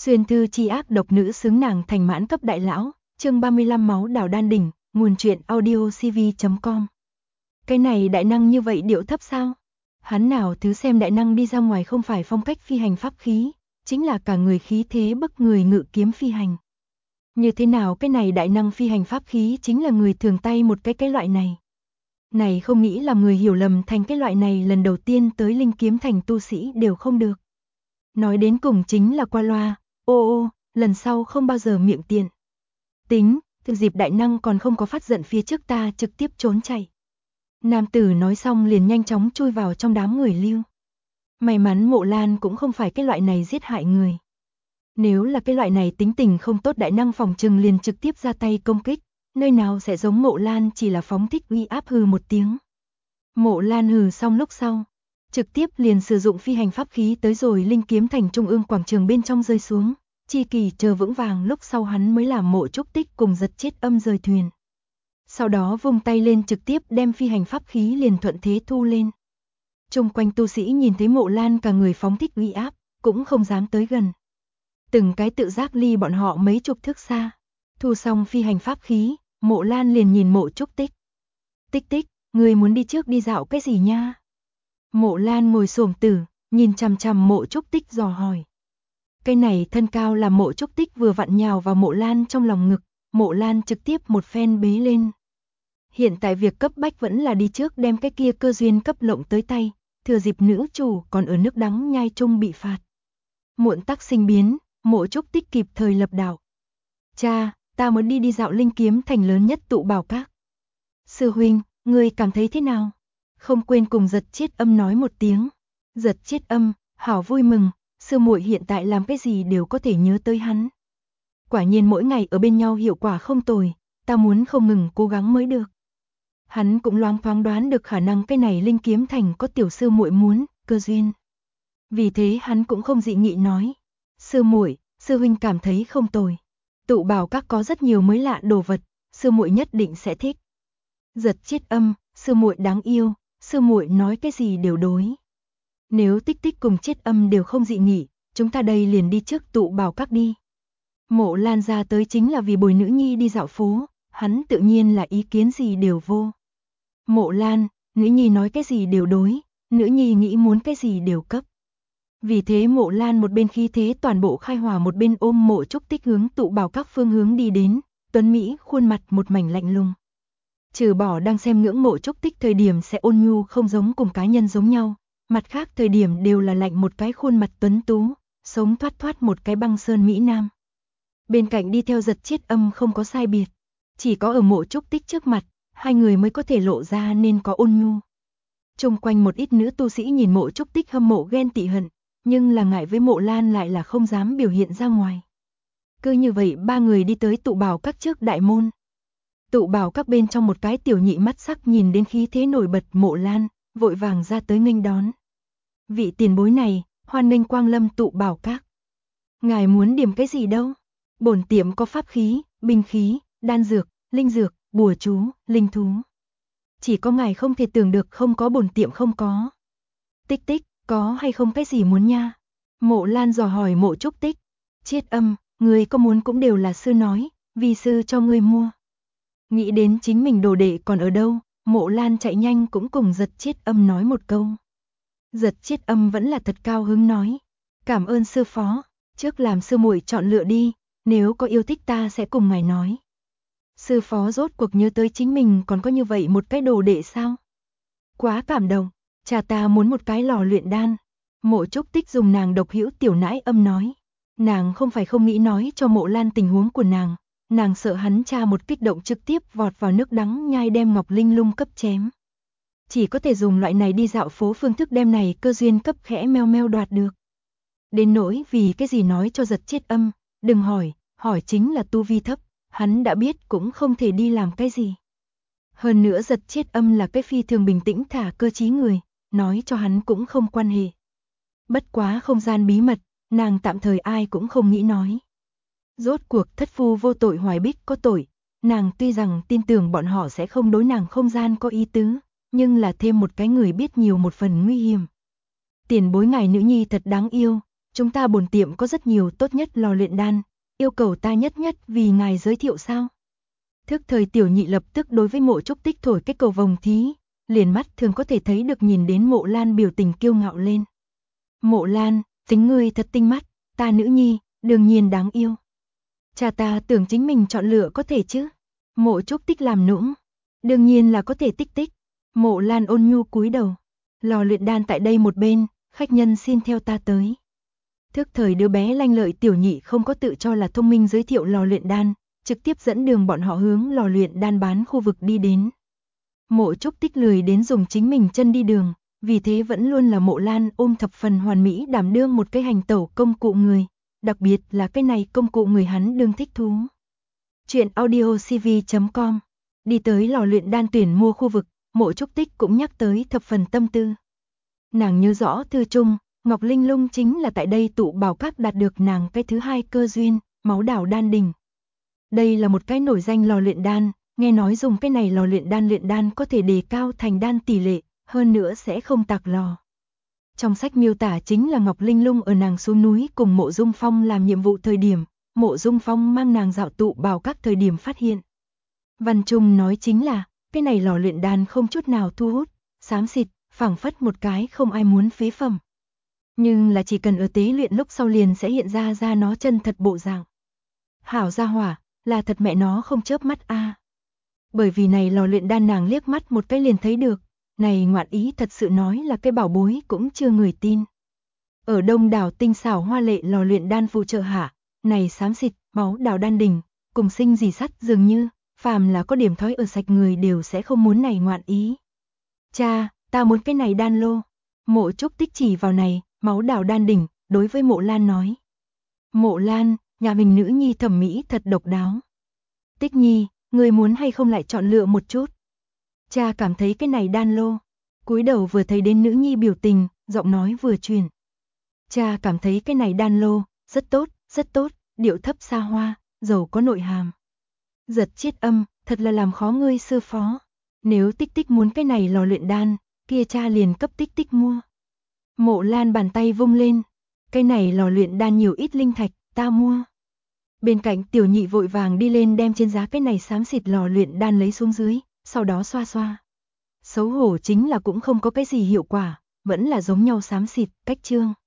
Xuyên thư chi ác độc nữ xứng nàng thành mãn cấp đại lão, chương 35 máu đào đan đỉnh, nguồn truyện audiocv.com. Cái này đại năng như vậy điệu thấp sao? Hắn nào thứ xem đại năng đi ra ngoài không phải phong cách phi hành pháp khí, chính là cả người khí thế bức người ngự kiếm phi hành. Như thế nào cái này đại năng phi hành pháp khí chính là người thường tay một cái loại này. Này không nghĩ là người hiểu lầm thành cái loại này lần đầu tiên tới Linh Kiếm Thành tu sĩ đều không được. Nói đến cùng chính là qua loa, lần sau không bao giờ miệng tiện. Tính, thừa dịp đại năng còn không có phát giận phía trước ta trực tiếp trốn chạy. Nam tử nói xong liền nhanh chóng chui vào trong đám người lưu. May mắn Mộ Lan cũng không phải cái loại này giết hại người. Nếu là cái loại này tính tình không tốt đại năng phòng trừng liền trực tiếp ra tay công kích, nơi nào sẽ giống Mộ Lan chỉ là phóng thích uy áp hừ một tiếng. Mộ Lan hừ xong lúc sau, trực tiếp liền sử dụng phi hành pháp khí tới rồi Linh Kiếm Thành trung ương quảng trường bên trong rơi xuống, chi kỳ chờ vững vàng lúc sau hắn mới làm Mộ Trúc Tích cùng Giật Chết Âm rời thuyền. Sau đó vung tay lên trực tiếp đem phi hành pháp khí liền thuận thế thu lên. Chung quanh tu sĩ nhìn thấy Mộ Lan cả người phóng thích uy áp, cũng không dám tới gần. Từng cái tự giác ly bọn họ mấy chục thước xa. Thu xong phi hành pháp khí, Mộ Lan liền nhìn Mộ Trúc Tích. Tích tích, người muốn đi trước đi dạo cái gì nha? Mộ Lan ngồi xổm tử, nhìn chằm chằm Mộ Trúc Tích dò hỏi. Cái này thân cao là Mộ Trúc Tích vừa vặn nhào vào Mộ Lan trong lòng ngực, Mộ Lan trực tiếp một phen bế lên. Hiện tại việc cấp bách vẫn là đi trước đem cái kia cơ duyên cấp lộng tới tay, thừa dịp nữ chủ còn ở nước đắng nhai chung bị phạt. Muộn tắc sinh biến, Mộ Trúc Tích kịp thời lập đạo. Cha, ta muốn đi dạo Linh Kiếm Thành lớn nhất tụ bảo các. Sư huynh, ngươi cảm thấy thế nào? Không quên cùng Giật Chết Âm nói một tiếng. Giật Chết Âm, hảo vui mừng, sư muội hiện tại làm cái gì đều có thể nhớ tới hắn. Quả nhiên mỗi ngày ở bên nhau hiệu quả không tồi, ta muốn không ngừng cố gắng mới được. Hắn cũng loáng thoáng đoán được khả năng cái này Linh Kiếm Thành có tiểu sư muội muốn, cơ duyên. Vì thế hắn cũng không dị nghị nói. Sư muội, sư huynh cảm thấy không tồi. Tụ bảo các có rất nhiều mới lạ đồ vật, sư muội nhất định sẽ thích. Giật Chết Âm, sư muội đáng yêu, sư muội nói cái gì đều đối. Nếu Tích Tích cùng Chết Âm đều không dị nghị, chúng ta đây liền đi trước tụ bảo các đi. Mộ Lan ra tới chính là vì bồi nữ nhi đi dạo phố, hắn tự nhiên là ý kiến gì đều vô. Mộ Lan, nữ nhi nói cái gì đều đối, nữ nhi nghĩ muốn cái gì đều cấp. Vì thế Mộ Lan một bên khí thế toàn bộ khai hỏa một bên ôm Mộ Trúc Tích hướng tụ bảo các phương hướng đi đến, tuấn Mỹ khuôn mặt một mảnh lạnh lùng. Trừ bỏ đang xem ngưỡng Mộ Trúc Tích thời điểm sẽ ôn nhu không giống cùng cá nhân giống nhau, mặt khác thời điểm đều là lạnh một cái khuôn mặt tuấn tú, sống thoát thoát một cái băng sơn Mỹ Nam. Bên cạnh đi theo Giật Chết Âm không có sai biệt, chỉ có ở Mộ Trúc Tích trước mặt, hai người mới có thể lộ ra nên có ôn nhu. Chung quanh một ít nữ tu sĩ nhìn Mộ Trúc Tích hâm mộ ghen tị hận, nhưng là ngại với Mộ Lan lại là không dám biểu hiện ra ngoài. Cứ như vậy ba người đi tới tụ bảo các trước đại môn. Tụ bảo các bên trong một cái tiểu nhị mắt sắc nhìn đến khí thế nổi bật Mộ Lan, vội vàng ra tới nghênh đón. Vị tiền bối này, hoan nghênh quang lâm tụ bảo các. Ngài muốn điểm cái gì đâu? Bổn tiệm có pháp khí, binh khí, đan dược, linh dược, bùa chú, linh thú. Chỉ có ngài không thể tưởng được không có bổn tiệm không có. Tích tích, có hay không cái gì muốn nha? Mộ Lan dò hỏi Mộ Trúc Tích. Chết Âm, người có muốn cũng đều là sư nói, vì sư cho ngươi mua. Nghĩ đến chính mình đồ đệ còn ở đâu, Mộ Lan chạy nhanh cũng cùng Giật Chết Âm nói một câu. Giật Chết Âm vẫn là thật cao hứng nói. Cảm ơn sư phó, trước làm sư muội chọn lựa đi, nếu có yêu thích ta sẽ cùng ngài nói. Sư phó rốt cuộc nhớ tới chính mình còn có như vậy một cái đồ đệ sao? Quá cảm động, cha ta muốn một cái lò luyện đan. Mộ Trúc Tích dùng nàng độc hữu tiểu nãi âm nói. Nàng không phải không nghĩ nói cho Mộ Lan tình huống của nàng sợ hắn cha một kích động trực tiếp vọt vào nước đắng nhai đem Ngọc Linh Lung cấp chém. Chỉ có thể dùng loại này đi dạo phố phương thức đem này cơ duyên cấp khẽ meo meo đoạt được. Đến nỗi vì cái gì nói cho Giật Chết Âm, đừng hỏi chính là tu vi thấp, hắn đã biết cũng không thể đi làm cái gì. Hơn nữa Giật Chết Âm là cái phi thường bình tĩnh thả cơ trí người, nói cho hắn cũng không quan hệ. Bất quá không gian bí mật, nàng tạm thời ai cũng không nghĩ nói. Rốt cuộc thất phu vô tội Hoài Bích có tội, nàng tuy rằng tin tưởng bọn họ sẽ không đối nàng không gian có ý tứ, nhưng là thêm một cái người biết nhiều một phần nguy hiểm. Tiền bối ngài nữ nhi thật đáng yêu, Chúng ta bổn tiệm có rất nhiều tốt nhất lò luyện đan, yêu cầu ta nhất nhất vì ngài giới thiệu sao? Thức thời Tiểu Nhị lập tức đối với Mộ Trúc Tích thổi cái cầu vồng thí, liền mắt thường có thể thấy được nhìn đến Mộ Lan biểu tình kiêu ngạo lên. Mộ Lan, tính ngươi thật tinh mắt, ta nữ nhi, đương nhiên đáng yêu. Cha ta tưởng chính mình chọn lựa có thể chứ? Mộ Trúc Tích làm nũng, đương nhiên là có thể tích tích. Mộ Lan ôn nhu cúi đầu, lò luyện đan tại đây một bên, khách nhân xin theo ta tới. Thức thời đứa bé lanh lợi Tiểu Nhị không có tự cho là thông minh giới thiệu lò luyện đan, trực tiếp dẫn đường bọn họ hướng lò luyện đan bán khu vực đi đến. Mộ Trúc Tích lười đến dùng chính mình chân đi đường, vì thế vẫn luôn là Mộ Lan ôm thập phần hoàn mỹ đảm đương một cái hành tẩu công cụ người, đặc biệt là cái này công cụ người hắn đương thích thú. Chuyện audiocv.com. Đi tới lò luyện đan tuyển mua khu vực, Mộ Trúc Tích cũng nhắc tới thập phần tâm tư. Nàng nhớ rõ thư chung, Ngọc Linh Lung chính là tại đây tụ bảo các đạt được nàng cái thứ hai cơ duyên, máu đảo đan đỉnh. Đây là một cái nổi danh lò luyện đan, nghe nói dùng cái này lò luyện đan có thể đề cao thành đan tỷ lệ, hơn nữa sẽ không tạc lò. Trong sách miêu tả chính là Ngọc Linh Lung ở nàng xuống núi cùng Mộ Dung Phong làm nhiệm vụ thời điểm, Mộ Dung Phong mang nàng dạo tụ bảo các thời điểm phát hiện. Văn Trung nói chính là, cái này lò luyện đan không chút nào thu hút, xám xịt, phảng phất một cái không ai muốn phế phẩm. Nhưng là chỉ cần ở tế luyện lúc sau liền sẽ hiện ra nó chân thật bộ dạng. Hảo gia hỏa, là thật mẹ nó không chớp mắt a. Bởi vì này lò luyện đan nàng liếc mắt một cái liền thấy được, này ngoạn ý thật sự nói là cái bảo bối cũng chưa người tin. Ở đông đảo tinh xảo hoa lệ lò luyện đan phụ trợ hạ, này xám xịt, máu đào đan đỉnh, cùng sinh dì sắt dường như, phàm là có điểm thói ở sạch người đều sẽ không muốn này ngoạn ý. Cha, ta muốn cái này đan lô. Mộ Trúc Tích chỉ vào này, máu đào đan đỉnh, đối với Mộ Lan nói. Mộ Lan, nhà mình nữ nhi thẩm mỹ thật độc đáo. Tích nhi, người muốn hay không lại chọn lựa một chút. Cha cảm thấy cái này đan lô. Cúi đầu vừa thấy đến nữ nhi biểu tình, giọng nói vừa truyền. Cha cảm thấy cái này đan lô, rất tốt, điệu thấp xa hoa, giàu có nội hàm. Giật chiết âm, thật là làm khó ngươi sư phó. Nếu Tích Tích muốn cái này lò luyện đan, kia cha liền cấp Tích Tích mua. Mộ Lan bàn tay vung lên, cái này lò luyện đan nhiều ít linh thạch, ta mua. Bên cạnh Tiểu Nhị vội vàng đi lên đem trên giá cái này xám xịt lò luyện đan lấy xuống dưới, sau đó xoa xoa. Xấu hổ chính là cũng không có cái gì hiệu quả, vẫn là giống nhau xám xịt, cách trương.